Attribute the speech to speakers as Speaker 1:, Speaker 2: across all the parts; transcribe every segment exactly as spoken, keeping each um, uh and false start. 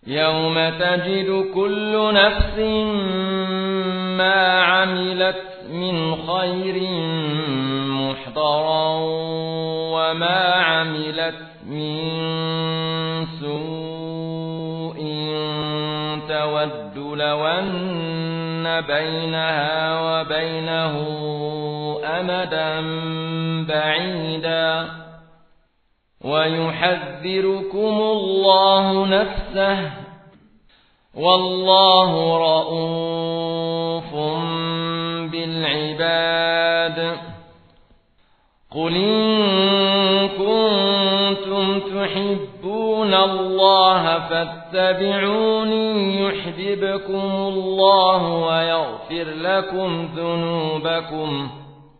Speaker 1: يوم تجد كل نفس ما عملت من خير محضرا وما عملت من سوء تود لو أن بينها وبينه أمدا بعيدا ويحذركم الله نفسه والله رءوف بالعباد قل إن كنتم تحبون الله فاتبعوني يحببكم الله ويغفر لكم ذنوبكم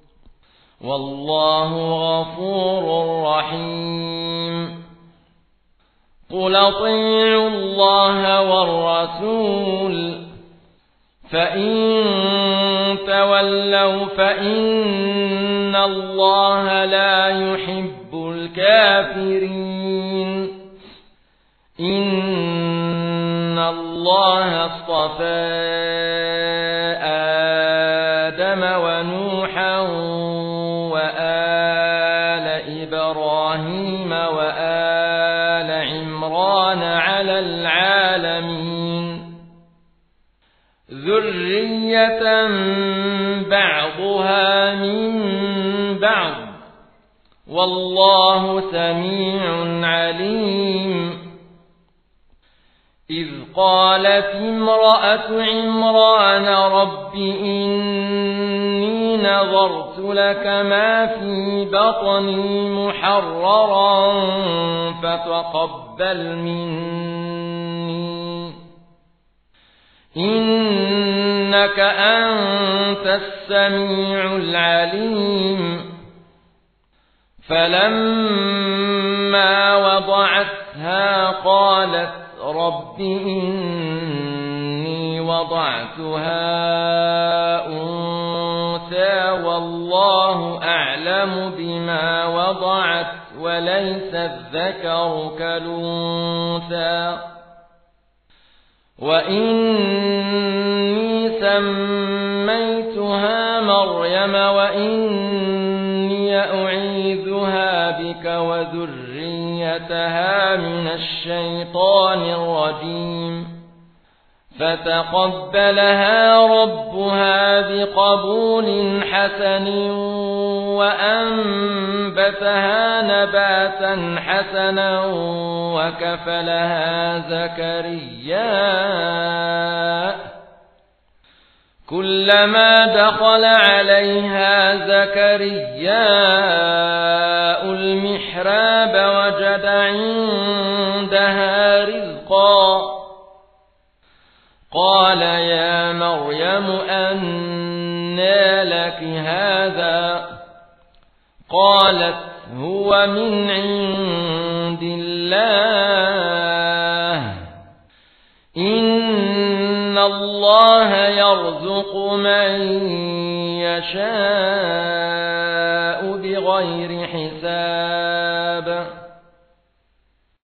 Speaker 1: والله غفور رحيم قل اطيعوا الله والرسول فإن تولوا فإن الله لا يحب الكافرين إن الله اصطفى آدم ونوحا وآل إبراهيم وآل عمران على العالمين ذرية بعضها من بعض والله سميع عليم إذ قالت امرأة عمران رب إني نظرت لك ما في بطني محررا فتقبل مني إنك أنت السميع العليم فلما وضعتها قالت رب إني وضعتها أنثى والله أعلم بما وضعت وليس الذكر كالأنثى وإني سميتها مريم وإني أعيذها بك وذريتها من الشيطان الرجيم فتقبلها ربها بقبول حسن وأنبتها نباتا حسنا وكفلها زكريا كلما دخل عليها زكريا المحراب وجد عندها رزقا قال يا مريم أنى لك هذا قالت هو من عند الله إن الله يرزق من يشاء بغير حساب